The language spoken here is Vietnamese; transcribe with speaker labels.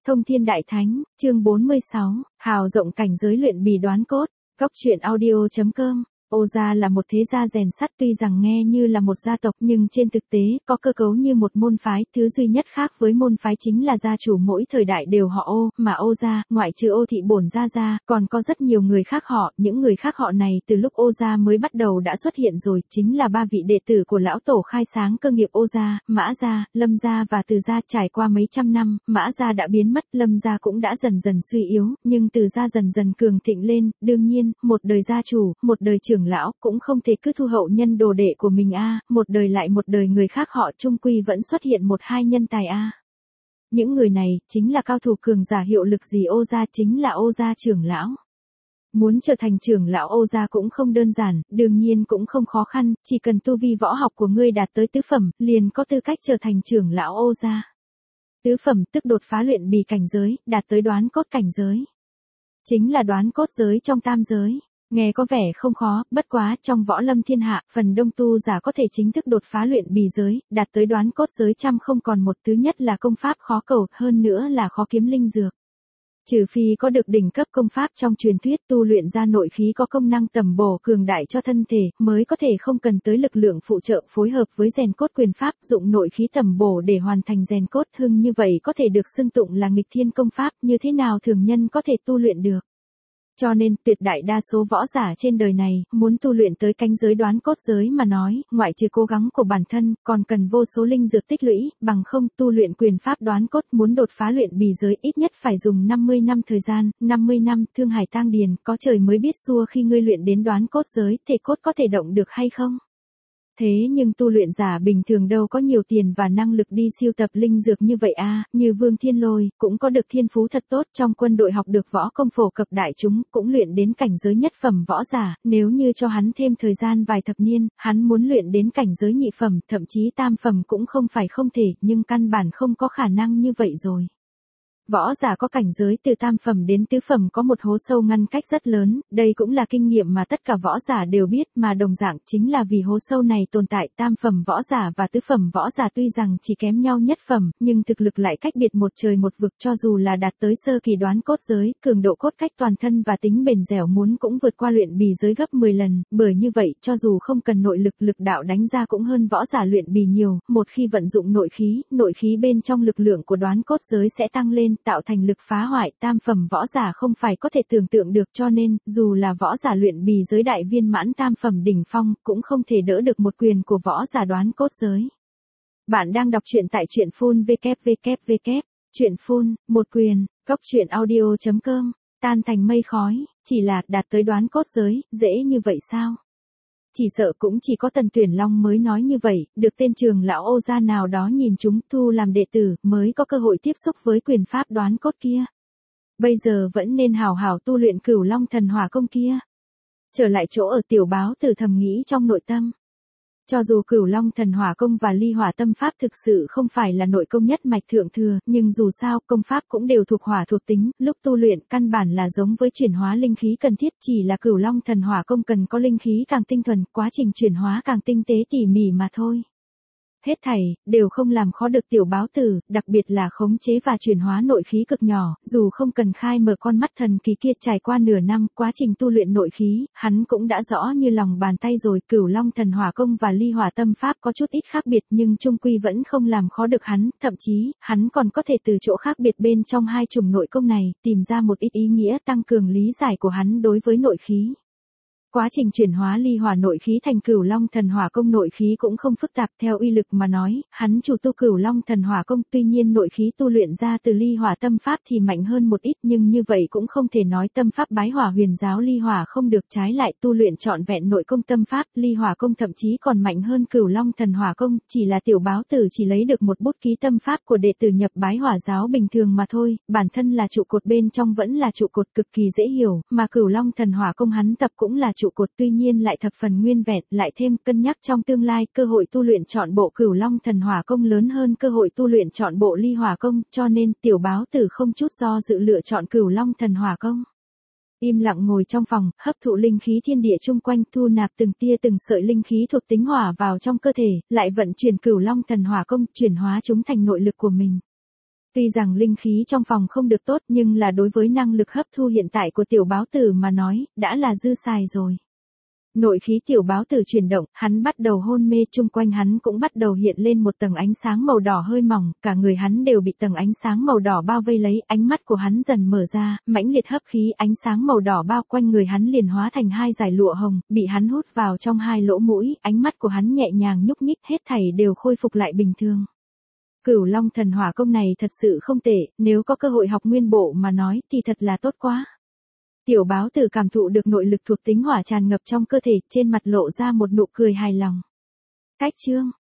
Speaker 1: Thông Thiên Đại Thánh, chương 46, hào rộng cảnh giới luyện bì đoán cốt, góc truyện audio.com. Ô gia là một thế gia rèn sắt, tuy rằng nghe như là một gia tộc nhưng trên thực tế có cơ cấu như một môn phái. Thứ duy nhất khác với môn phái chính là gia chủ mỗi thời đại đều họ Ô, mà Ô gia, ngoại trừ Ô thị bổn gia, còn có rất nhiều người khác họ. Những người khác họ này từ lúc Ô gia mới bắt đầu đã xuất hiện rồi, chính là ba vị đệ tử của lão tổ khai sáng cơ nghiệp Ô gia, Mã gia, Lâm gia và Từ gia. Trải qua mấy trăm năm, Mã gia đã biến mất, Lâm gia cũng đã dần dần suy yếu, nhưng Từ gia dần dần cường thịnh lên. Đương nhiên, một đời gia chủ, một đời trưởng lão cũng không thể cứ thu hậu nhân đồ đệ của mình một đời lại một đời người khác họ chung quy vẫn xuất hiện một hai nhân tài Những người này chính là cao thủ cường giả hiệu lực gì Ô gia, chính là Ô gia trưởng lão. Muốn trở thành trưởng lão Ô gia cũng không đơn giản, đương nhiên cũng không khó khăn, chỉ cần tu vi võ học của ngươi đạt tới tứ phẩm, liền có tư cách trở thành trưởng lão Ô gia. Tứ phẩm tức đột phá luyện bì cảnh giới, đạt tới đoán cốt cảnh giới. Chính là đoán cốt giới trong tam giới. Nghe có vẻ không khó, bất quá trong võ lâm thiên hạ, phần đông tu giả có thể chính thức đột phá luyện bì giới, đạt tới đoán cốt giới trăm không còn một. Thứ nhất là công pháp khó cầu, hơn nữa là khó kiếm linh dược. Trừ phi có được đỉnh cấp công pháp trong truyền thuyết tu luyện ra nội khí có công năng tầm bổ cường đại cho thân thể, mới có thể không cần tới lực lượng phụ trợ phối hợp với rèn cốt quyền pháp, dụng nội khí tầm bổ để hoàn thành rèn cốt hưng, như vậy có thể được xưng tụng là nghịch thiên công pháp, như thế nào thường nhân có thể tu luyện được. Cho nên, tuyệt đại đa số võ giả trên đời này, muốn tu luyện tới cánh giới đoán cốt giới mà nói, ngoại trừ cố gắng của bản thân, còn cần vô số linh dược tích lũy, bằng không tu luyện quyền pháp đoán cốt muốn đột phá luyện bì giới ít nhất phải dùng 50 năm thời gian, 50 năm, thương hải tang điền, có trời mới biết xua khi ngươi luyện đến đoán cốt giới, thể cốt có thể động được hay không. Thế nhưng tu luyện giả bình thường đâu có nhiều tiền và năng lực đi siêu tập linh dược như vậy như Vương Thiên Lôi, cũng có được thiên phú thật tốt, trong quân đội học được võ công phổ cập đại chúng, cũng luyện đến cảnh giới nhất phẩm võ giả, nếu như cho hắn thêm thời gian vài thập niên, hắn muốn luyện đến cảnh giới nhị phẩm, thậm chí tam phẩm cũng không phải không thể, nhưng căn bản không có khả năng như vậy rồi. Võ giả có cảnh giới từ tam phẩm đến tứ phẩm có một hố sâu ngăn cách rất lớn, đây cũng là kinh nghiệm mà tất cả võ giả đều biết, mà đồng dạng chính là vì hố sâu này tồn tại, tam phẩm võ giả và tứ phẩm võ giả tuy rằng chỉ kém nhau nhất phẩm, nhưng thực lực lại cách biệt một trời một vực. Cho dù là đạt tới sơ kỳ đoán cốt giới, cường độ cốt cách toàn thân và tính bền dẻo muốn cũng vượt qua luyện bì giới gấp 10 lần, bởi như vậy, cho dù không cần nội lực, lực đạo đánh ra cũng hơn võ giả luyện bì nhiều, một khi vận dụng nội khí bên trong lực lượng của đoán cốt giới sẽ tăng lên, tạo thành lực phá hoại, tam phẩm võ giả không phải có thể tưởng tượng được, cho nên, dù là võ giả luyện bì giới đại viên mãn tam phẩm đỉnh phong, cũng không thể đỡ được một quyền của võ giả đoán cốt giới. Bạn đang đọc truyện tại truyện phun www. Truyện phun, một quyền, góc truyện audio.com, tan thành mây khói, chỉ là đạt tới đoán cốt giới, dễ như vậy sao? Chỉ sợ cũng chỉ có Tần Tuyển Long mới nói như vậy, được tên trường lão Ô gia nào đó nhìn chúng thu làm đệ tử, mới có cơ hội tiếp xúc với quyền pháp đoán cốt kia. Bây giờ vẫn nên hào hào tu luyện Cửu Long Thần Hỏa Công kia. Trở lại chỗ ở, Tiểu Báo Tử thầm nghĩ trong nội tâm. Cho dù Cửu Long Thần Hỏa Công và Ly Hỏa Tâm Pháp thực sự không phải là nội công nhất mạch thượng thừa, nhưng dù sao, công pháp cũng đều thuộc hỏa thuộc tính, lúc tu luyện căn bản là giống với chuyển hóa linh khí cần thiết, chỉ là Cửu Long Thần Hỏa Công cần có linh khí càng tinh thuần, quá trình chuyển hóa càng tinh tế tỉ mỉ mà thôi. Hết thảy đều không làm khó được Tiểu Báo Tử, đặc biệt là khống chế và chuyển hóa nội khí cực nhỏ, dù không cần khai mở con mắt thần kỳ kia. Trải qua nửa năm, quá trình tu luyện nội khí, hắn cũng đã rõ như lòng bàn tay rồi. Cửu Long Thần Hỏa Công và Ly Hỏa Tâm Pháp có chút ít khác biệt, nhưng chung quy vẫn không làm khó được hắn, thậm chí, hắn còn có thể từ chỗ khác biệt bên trong hai chủng nội công này, tìm ra một ít ý nghĩa tăng cường lý giải của hắn đối với nội khí. Quá trình chuyển hóa ly hỏa nội khí thành Cửu Long Thần Hỏa Công nội khí cũng không phức tạp, theo uy lực mà nói, hắn chủ tu Cửu Long Thần Hỏa Công, tuy nhiên nội khí tu luyện ra từ Ly Hỏa Tâm Pháp thì mạnh hơn một ít, nhưng như vậy cũng không thể nói tâm pháp bái hỏa huyền giáo Ly Hỏa không được, trái lại tu luyện trọn vẹn nội công tâm pháp, Ly Hỏa Công thậm chí còn mạnh hơn Cửu Long Thần Hỏa Công, chỉ là Tiểu Báo Tử chỉ lấy được một bút ký tâm pháp của đệ tử nhập bái hỏa giáo bình thường mà thôi, bản thân là trụ cột bên trong vẫn là trụ cột cực kỳ dễ hiểu, mà Cửu Long Thần Hỏa Công hắn tập cũng là trụ cột, tuy nhiên lại thập phần nguyên vẹn, lại thêm cân nhắc trong tương lai, cơ hội tu luyện trọn bộ Cửu Long Thần Hỏa Công lớn hơn cơ hội tu luyện trọn bộ Ly Hỏa Công, cho nên Tiểu Báo Tử không chút do dự lựa chọn Cửu Long Thần Hỏa Công. Im lặng ngồi trong phòng, hấp thụ linh khí thiên địa chung quanh, thu nạp từng tia từng sợi linh khí thuộc tính hỏa vào trong cơ thể, lại vận chuyển Cửu Long Thần Hỏa Công, chuyển hóa chúng thành nội lực của mình. Tuy rằng linh khí trong phòng không được tốt nhưng là đối với năng lực hấp thu hiện tại của tiểu báo tử mà nói, đã là dư xài rồi. Nội khí tiểu báo tử chuyển động, hắn bắt đầu hôn mê, chung quanh hắn cũng bắt đầu hiện lên một tầng ánh sáng màu đỏ hơi mỏng, cả người hắn đều bị tầng ánh sáng màu đỏ bao vây lấy, ánh mắt của hắn dần mở ra, mãnh liệt hấp khí, ánh sáng màu đỏ bao quanh người hắn liền hóa thành hai dải lụa hồng, bị hắn hút vào trong hai lỗ mũi, ánh mắt của hắn nhẹ nhàng nhúc nhích, hết thảy đều khôi phục lại bình thường. Cửu Long thần hỏa công này thật sự không tệ, nếu có cơ hội học nguyên bộ mà nói thì thật là tốt quá. Tiểu báo tử cảm thụ được nội lực thuộc tính hỏa tràn ngập trong cơ thể, trên mặt lộ ra một nụ cười hài lòng. Cách chương